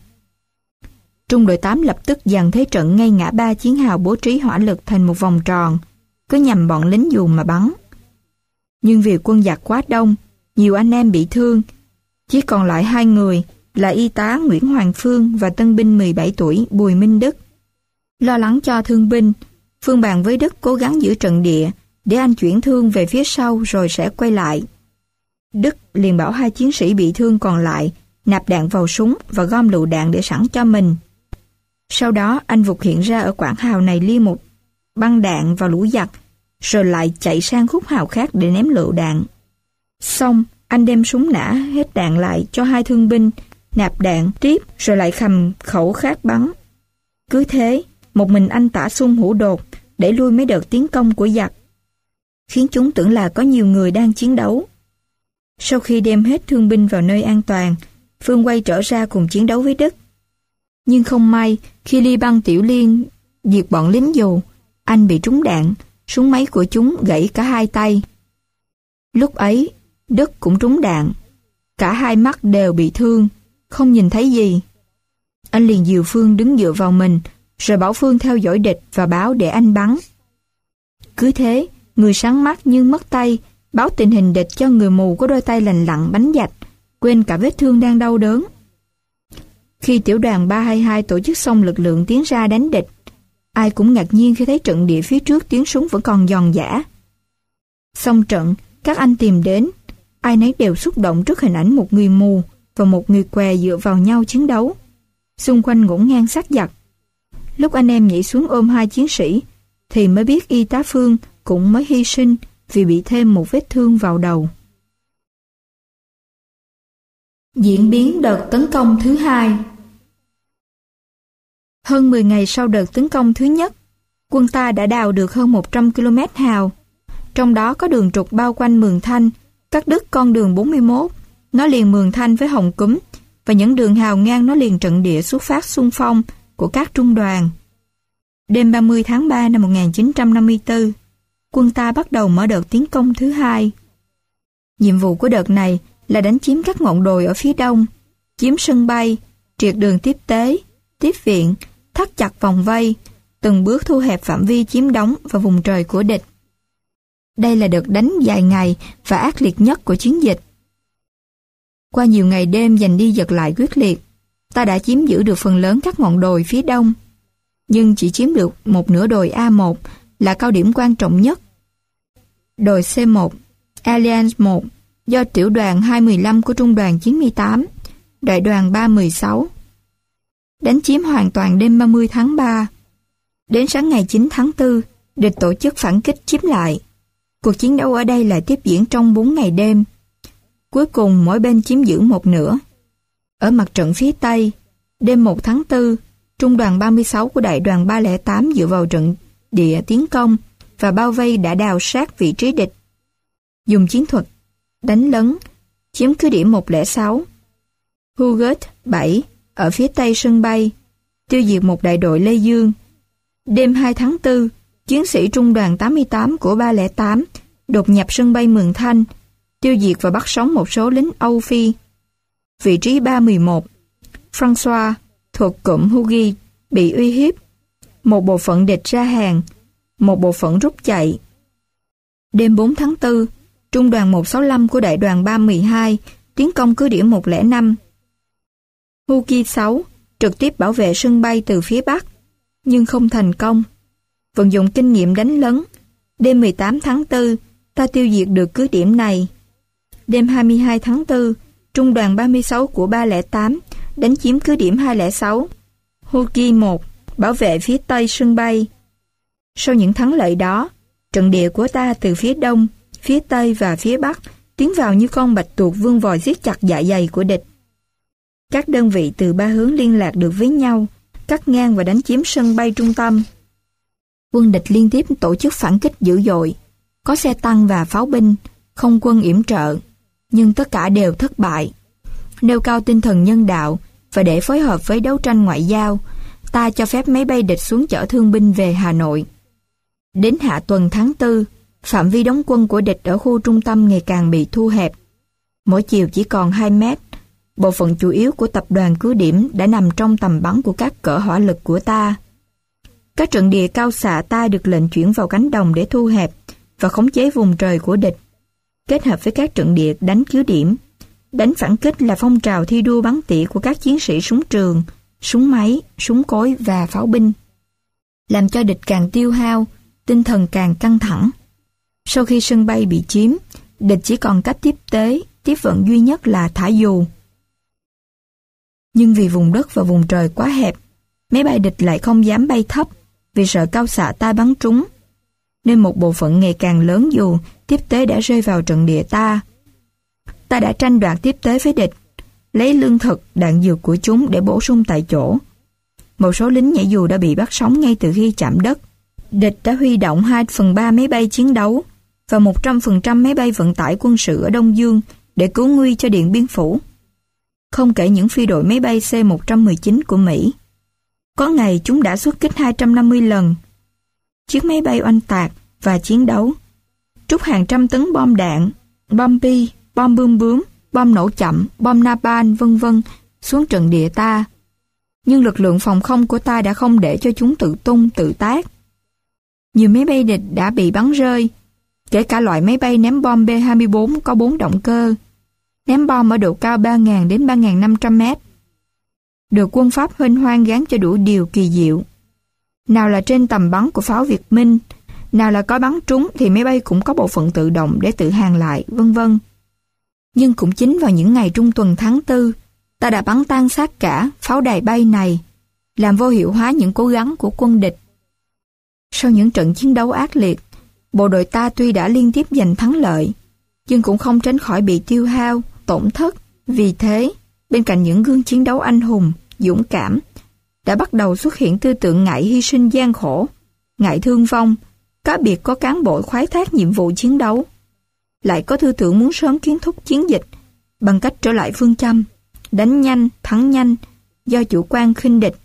Trung đội tám lập tức dàn thế trận ngay ngã ba chiến hào, bố trí hỏa lực thành một vòng tròn, cứ nhằm bọn lính dù mà bắn. Nhưng vì quân giặc quá đông, nhiều anh em bị thương, chỉ còn lại hai người là y tá Nguyễn Hoàng Phương và tân binh mười bảy tuổi Bùi Minh Đức. Lo lắng cho thương binh, Phương bàn với Đức cố gắng giữ trận địa để anh chuyển thương về phía sau rồi sẽ quay lại. Đức liền bảo hai chiến sĩ bị thương còn lại nạp đạn vào súng và gom lựu đạn để sẵn cho mình. Sau đó anh vụt hiện ra ở quảng hào này liên một băng đạn vào lũ giặc, rồi lại chạy sang khúc hào khác để ném lựu đạn. Xong, anh đem súng nã hết đạn lại cho hai thương binh, nạp đạn tiếp rồi lại khầm khẩu khác bắn. Cứ thế, một mình anh tả xung hữu đột để lui mấy đợt tiến công của giặc, khiến chúng tưởng là có nhiều người đang chiến đấu. Sau khi đem hết thương binh vào nơi an toàn, Phương quay trở ra cùng chiến đấu với Đức. Nhưng không may, khi ly băng tiểu liên diệt bọn lính dù, anh bị trúng đạn, súng máy của chúng gãy cả hai tay. Lúc ấy, Đức cũng trúng đạn. Cả hai mắt đều bị thương, không nhìn thấy gì. Anh liền dìu Phương đứng dựa vào mình, rồi bảo Phương theo dõi địch và báo để anh bắn. Cứ thế, người sáng mắt nhưng mất tay, báo tình hình địch cho người mù có đôi tay lành lặn bánh dạch, quên cả vết thương đang đau đớn. Khi tiểu đoàn ba hai hai tổ chức xong lực lượng tiến ra đánh địch, ai cũng ngạc nhiên khi thấy trận địa phía trước tiếng súng vẫn còn giòn giã. Xong trận, các anh tìm đến, ai nấy đều xúc động trước hình ảnh một người mù và một người què dựa vào nhau chiến đấu. Xung quanh ngổn ngang sát giặc. Lúc anh em nhảy xuống ôm hai chiến sĩ, thì mới biết y tá Phương cũng mới hy sinh vì bị thêm một vết thương vào đầu. Diễn biến đợt tấn công thứ hai. Hơn mười ngày sau đợt tấn công thứ nhất, quân ta đã đào được hơn một trăm ki lô mét hào. Trong đó có đường trục bao quanh Mường Thanh, cắt đứt con đường bốn mươi mốt, nó liền Mường Thanh với Hồng Cúm, và những đường hào ngang nó liền trận địa xuất phát xung phong của các trung đoàn. Đêm ba mươi tháng ba năm một nghìn chín trăm năm mươi tư, quân ta bắt đầu mở đợt tiến công thứ hai. Nhiệm vụ của đợt này là đánh chiếm các ngọn đồi ở phía đông, chiếm sân bay, triệt đường tiếp tế, tiếp viện, thắt chặt vòng vây, từng bước thu hẹp phạm vi chiếm đóng và vùng trời của địch. Đây là đợt đánh dài ngày và ác liệt nhất của chiến dịch. Qua nhiều ngày đêm giành đi giật lại quyết liệt, ta đã chiếm giữ được phần lớn các ngọn đồi phía đông, nhưng chỉ chiếm được một nửa đồi A một là cao điểm quan trọng nhất. Đồi C một, Alliance một, do tiểu đoàn hai một lăm của trung đoàn chín mươi tám, đại đoàn ba một sáu. Đánh chiếm hoàn toàn đêm ba mươi tháng ba. Đến sáng ngày chín tháng tư, địch tổ chức phản kích chiếm lại. Cuộc chiến đấu ở đây lại tiếp diễn trong bốn ngày đêm. Cuối cùng mỗi bên chiếm giữ một nửa. Ở mặt trận phía Tây, đêm một tháng tư, trung đoàn ba mươi sáu của đại đoàn ba không tám dựa vào trận địa tiến công và bao vây đã đào sát vị trí địch. Dùng chiến thuật đánh lấn, chiếm cứ điểm một không sáu. Hugot bảy ở phía tây sân bay, tiêu diệt một đại đội Lê Dương. Đêm hai tháng tư, chiến sĩ trung đoàn tám mươi tám của ba không tám đột nhập sân bay Mường Thanh, tiêu diệt và bắt sống một số lính Âu Phi. Vị trí ba một một, François thuộc cụm Hugi bị uy hiếp. Một bộ phận địch ra hàng, một bộ phận rút chạy. Đêm bốn tháng tư, trung đoàn một sáu lăm của đại đoàn ba một hai tiến công cứ điểm một không năm. Hugi sáu trực tiếp bảo vệ sân bay từ phía bắc, nhưng không thành công. Vận dụng kinh nghiệm đánh lấn, đêm mười tám tháng tư, ta tiêu diệt được cứ điểm này. Đêm hai mươi hai tháng tư, trung đoàn ba mươi sáu của ba không tám đánh chiếm cứ điểm hai không sáu. Hugi một bảo vệ phía tây sân bay. Sau những thắng lợi đó, trận địa của ta từ phía đông, phía tây và phía bắc tiến vào như con bạch tuộc vương vòi giết chặt dạ dày của địch. Các đơn vị từ ba hướng liên lạc được với nhau, cắt ngang và đánh chiếm sân bay trung tâm. Quân địch liên tiếp tổ chức phản kích dữ dội, có xe tăng và pháo binh, không quân yểm trợ, nhưng tất cả đều thất bại. Nêu cao tinh thần nhân đạo và để phối hợp với đấu tranh ngoại giao, ta cho phép máy bay địch xuống chở thương binh về Hà Nội. Đến hạ tuần tháng tư, phạm vi đóng quân của địch ở khu trung tâm ngày càng bị thu hẹp. Mỗi chiều chỉ còn hai mét, bộ phận chủ yếu của tập đoàn cứ điểm đã nằm trong tầm bắn của các cỡ hỏa lực của ta. Các trận địa cao xạ ta được lệnh chuyển vào cánh đồng để thu hẹp và khống chế vùng trời của địch, kết hợp với các trận địa đánh cứ điểm. Đánh phản kích là phong trào thi đua bắn tỉa của các chiến sĩ súng trường, súng máy, súng cối và pháo binh, làm cho địch càng tiêu hao, tinh thần càng căng thẳng. Sau khi sân bay bị chiếm, địch chỉ còn cách tiếp tế, tiếp vận duy nhất là thả dù. Nhưng vì vùng đất và vùng trời quá hẹp, máy bay địch lại không dám bay thấp vì sợ cao xạ ta bắn trúng, nên một bộ phận ngày càng lớn dù tiếp tế đã rơi vào trận địa ta. Ta đã tranh đoạt tiếp tế với địch, lấy lương thực, đạn dược của chúng để bổ sung tại chỗ. Một số lính nhảy dù đã bị bắt sống ngay từ khi chạm đất. Địch đã huy động hai phần ba máy bay chiến đấu và một trăm phần trăm máy bay vận tải quân sự ở Đông Dương để cứu nguy cho Điện Biên Phủ. Không kể những phi đội máy bay C một một chín của Mỹ. Có ngày chúng đã xuất kích hai trăm năm mươi lần. Chiếc máy bay oanh tạc và chiến đấu, trút hàng trăm tấn bom đạn, bom bi, bom bươm bướm, bom nổ chậm, bom napalm vân vân xuống trận địa ta. Nhưng lực lượng phòng không của ta đã không để cho chúng tự tung tự tác. Nhiều máy bay địch đã bị bắn rơi, kể cả loại máy bay ném bom B hai mươi bốn có bốn động cơ, ném bom ở độ cao ba nghìn đến ba nghìn năm trăm mét. Được quân Pháp huênh hoang gán cho đủ điều kỳ diệu. Nào là trên tầm bắn của pháo Việt Minh, nào là có bắn trúng thì máy bay cũng có bộ phận tự động để tự hàng lại, vân vân. Nhưng cũng chính vào những ngày trung tuần tháng tư, ta đã bắn tan xác cả pháo đài bay này, làm vô hiệu hóa những cố gắng của quân địch. Sau những trận chiến đấu ác liệt, bộ đội ta tuy đã liên tiếp giành thắng lợi, nhưng cũng không tránh khỏi bị tiêu hao, tổn thất. Vì thế, bên cạnh những gương chiến đấu anh hùng, dũng cảm, đã bắt đầu xuất hiện tư tưởng ngại hy sinh gian khổ, ngại thương vong, cá biệt có cán bộ khoái thác nhiệm vụ chiến đấu. Lại có tư tưởng muốn sớm kết thúc chiến dịch bằng cách trở lại phương châm đánh nhanh, thắng nhanh, do chủ quan khinh địch.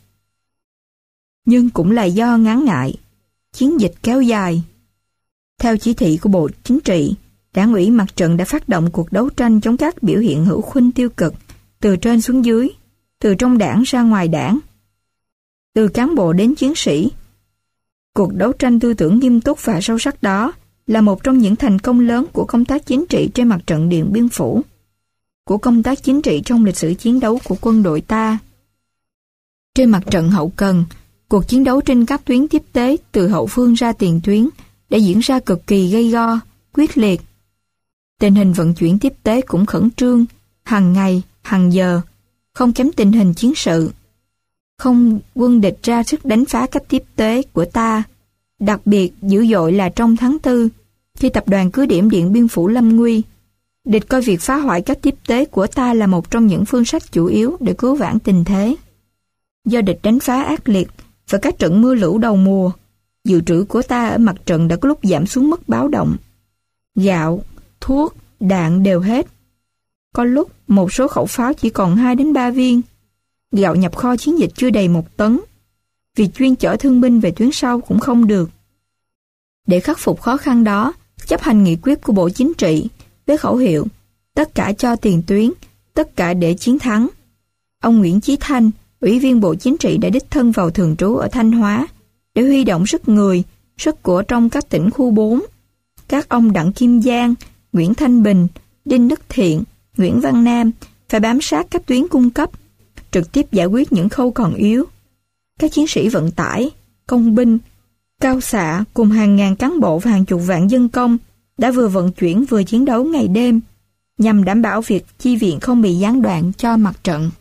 Nhưng cũng là do ngán ngại, chiến dịch kéo dài. Theo chỉ thị của Bộ Chính trị, Đảng ủy Mặt trận đã phát động cuộc đấu tranh chống các biểu hiện hữu khuynh tiêu cực, từ trên xuống dưới, từ trong đảng ra ngoài đảng, từ cán bộ đến chiến sĩ. Cuộc đấu tranh tư tưởng nghiêm túc và sâu sắc đó là một trong những thành công lớn của công tác chính trị trên mặt trận Điện Biên Phủ, của công tác chính trị trong lịch sử chiến đấu của quân đội ta. Trên mặt trận hậu cần, cuộc chiến đấu trên các tuyến tiếp tế từ hậu phương ra tiền tuyến đã diễn ra cực kỳ gay go, quyết liệt. Tình hình vận chuyển tiếp tế cũng khẩn trương, hàng ngày, hàng giờ, không kém tình hình chiến sự. Không quân địch ra sức đánh phá cách tiếp tế của ta. Đặc biệt dữ dội là trong tháng tư, khi tập đoàn cứ điểm Điện Biên Phủ lâm nguy, địch coi việc phá hoại cách tiếp tế của ta là một trong những phương sách chủ yếu để cứu vãn tình thế. Do địch đánh phá ác liệt và các trận mưa lũ đầu mùa, dự trữ của ta ở mặt trận đã có lúc giảm xuống mức báo động. Gạo, thuốc, đạn đều hết. Có lúc một số khẩu pháo chỉ còn hai đến ba viên. Gạo nhập kho chiến dịch chưa đầy một tấn. Vì chuyên chở thương binh về tuyến sau cũng không được. Để khắc phục khó khăn đó, chấp hành nghị quyết của Bộ Chính trị với khẩu hiệu tất cả cho tiền tuyến, tất cả để chiến thắng. Ông Nguyễn Chí Thanh, Ủy viên Bộ Chính trị đã đích thân vào thường trú ở Thanh Hóa để huy động sức người, sức của trong các tỉnh khu bốn. Các ông Đặng Kim Giang, Nguyễn Thanh Bình, Đinh Đức Thiện, Nguyễn Văn Nam phải bám sát các tuyến cung cấp, trực tiếp giải quyết những khâu còn yếu. Các chiến sĩ vận tải, công binh, cao xạ cùng hàng ngàn cán bộ và hàng chục vạn dân công đã vừa vận chuyển vừa chiến đấu ngày đêm nhằm đảm bảo việc chi viện không bị gián đoạn cho mặt trận.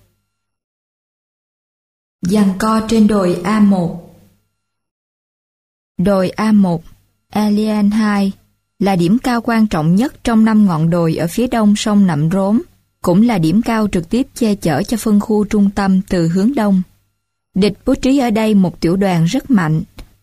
Giằng co trên đồi A một. Đồi A một, Alien hai là điểm cao quan trọng nhất trong năm ngọn đồi ở phía đông sông Nậm Rốm, cũng là điểm cao trực tiếp che chở cho phân khu trung tâm từ hướng đông. Địch bố trí ở đây một tiểu đoàn rất mạnh.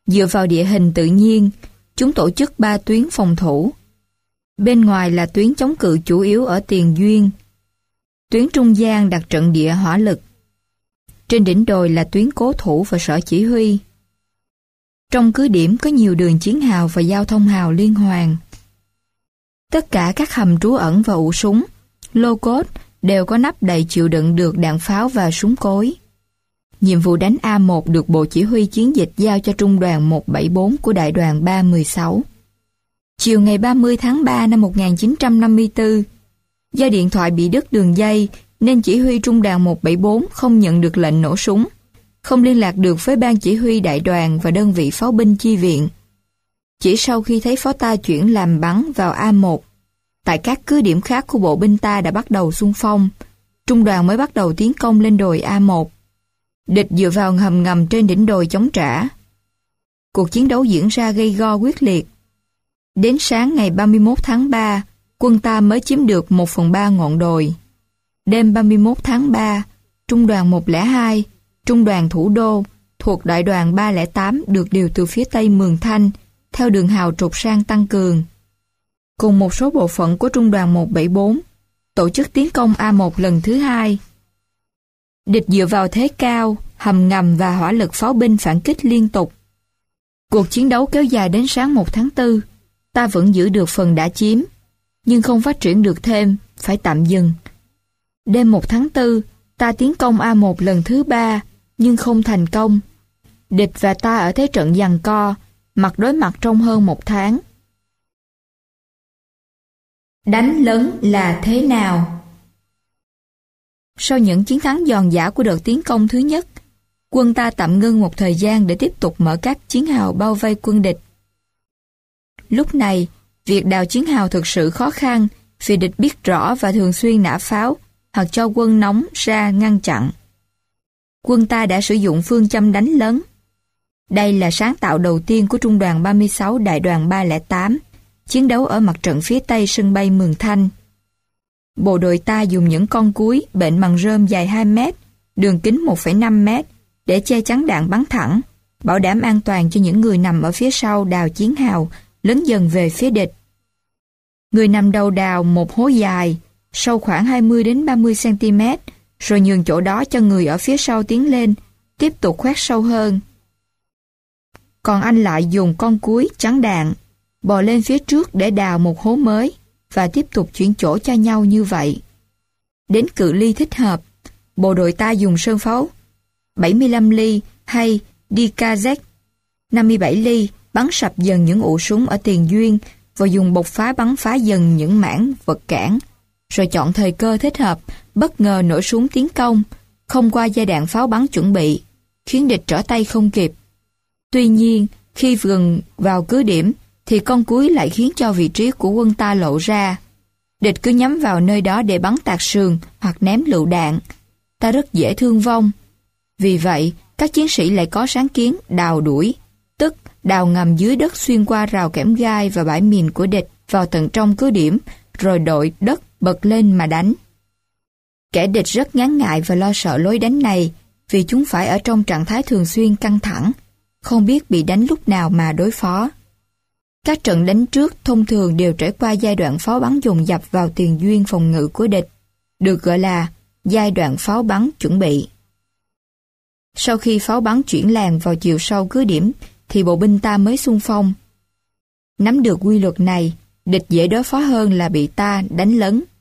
Dựa vào địa hình tự nhiên, chúng tổ chức ba tuyến phòng thủ. Bên ngoài là tuyến chống cự chủ yếu ở Tiền Duyên. Tuyến trung gian đặt trận địa hỏa lực. Trên đỉnh đồi là tuyến cố thủ và sở chỉ huy. Trong cứ điểm có nhiều đường chiến hào và giao thông hào liên hoàn. Tất cả các hầm trú ẩn và ụ súng, lô cốt đều có nắp đầy chịu đựng được đạn pháo và súng cối. Nhiệm vụ đánh A một được Bộ Chỉ huy Chiến dịch giao cho Trung đoàn một bảy bốn của Đại đoàn ba một sáu. Chiều ngày ba mươi tháng ba năm một nghìn chín trăm năm mươi tư, do điện thoại bị đứt đường dây nên chỉ huy Trung đoàn một bảy bốn không nhận được lệnh nổ súng, không liên lạc được với ban chỉ huy đại đoàn và đơn vị pháo binh chi viện. Chỉ sau khi thấy pháo ta chuyển làm bắn vào A một, tại các cứ điểm khác của bộ binh ta đã bắt đầu xung phong, trung đoàn mới bắt đầu tiến công lên đồi A một. Địch dựa vào hầm ngầm trên đỉnh đồi chống trả. Cuộc chiến đấu diễn ra gay go quyết liệt. Đến sáng ngày ba mươi mốt tháng ba, quân ta mới chiếm được một phần ba ngọn đồi. Đêm ba mươi mốt tháng ba, Trung đoàn một không hai, Trung đoàn Thủ đô, thuộc Đại đoàn ba không tám được điều từ phía tây Mường Thanh, theo đường hào trục sang tăng cường. Cùng một số bộ phận của Trung đoàn một bảy bốn, tổ chức tiến công A một lần thứ hai. Địch dựa vào thế cao, hầm ngầm và hỏa lực pháo binh phản kích liên tục. Cuộc chiến đấu kéo dài đến sáng một tháng tư, ta vẫn giữ được phần đã chiếm, nhưng không phát triển được thêm, phải tạm dừng. Đêm một tháng tư, ta tiến công A một lần thứ ba, nhưng không thành công. Địch và ta ở thế trận giằng co, mặt đối mặt trong hơn một tháng. Đánh lấn là thế nào? Sau những chiến thắng giòn giã của đợt tiến công thứ nhất, quân ta tạm ngưng một thời gian để tiếp tục mở các chiến hào bao vây quân địch. Lúc này, việc đào chiến hào thực sự khó khăn vì địch biết rõ và thường xuyên nã pháo hoặc cho quân nóng ra ngăn chặn. Quân ta đã sử dụng phương châm đánh lấn. Đây là sáng tạo đầu tiên của Trung đoàn ba mươi sáu Đại đoàn ba không tám, chiến đấu ở mặt trận phía tây sân bay Mường Thanh. Bộ đội ta dùng những con cúi bện bằng rơm dài hai mét, đường kính một phẩy năm mét để che chắn đạn bắn thẳng, bảo đảm an toàn cho những người nằm ở phía sau đào chiến hào, lấn dần về phía địch. Người nằm đầu đào một hố dài, sâu khoảng hai mươi đến ba mươi xăng-ti-mét, rồi nhường chỗ đó cho người ở phía sau tiến lên, tiếp tục khoét sâu hơn. Còn anh lại dùng con cúi chắn đạn, bò lên phía trước để đào một hố mới, và tiếp tục chuyển chỗ cho nhau như vậy. Đến cự ly thích hợp, bộ đội ta dùng sơn pháo bảy mươi lăm ly hay đê ca zét năm mươi bảy ly bắn sập dần những ụ súng ở Tiền Duyên và dùng bộc phá bắn phá dần những mảng vật cản, rồi chọn thời cơ thích hợp, bất ngờ nổ súng tiến công, không qua giai đoạn pháo bắn chuẩn bị, khiến địch trở tay không kịp. Tuy nhiên, khi gần vào cứ điểm, thì con cúi lại khiến cho vị trí của quân ta lộ ra. Địch cứ nhắm vào nơi đó để bắn tạc sườn hoặc ném lựu đạn. Ta rất dễ thương vong. Vì vậy, các chiến sĩ lại có sáng kiến đào đuổi, tức đào ngầm dưới đất xuyên qua rào kẽm gai và bãi mìn của địch vào tận trong cứ điểm, rồi đội đất bật lên mà đánh. Kẻ địch rất ngán ngại và lo sợ lối đánh này, vì chúng phải ở trong trạng thái thường xuyên căng thẳng, không biết bị đánh lúc nào mà đối phó. Các trận đánh trước thông thường đều trải qua giai đoạn pháo bắn dồn dập vào tiền duyên phòng ngự của địch, được gọi là giai đoạn pháo bắn chuẩn bị. Sau khi pháo bắn chuyển làn vào chiều sâu cứ điểm, thì bộ binh ta mới xung phong. Nắm được quy luật này, địch dễ đối phó hơn là bị ta đánh lấn.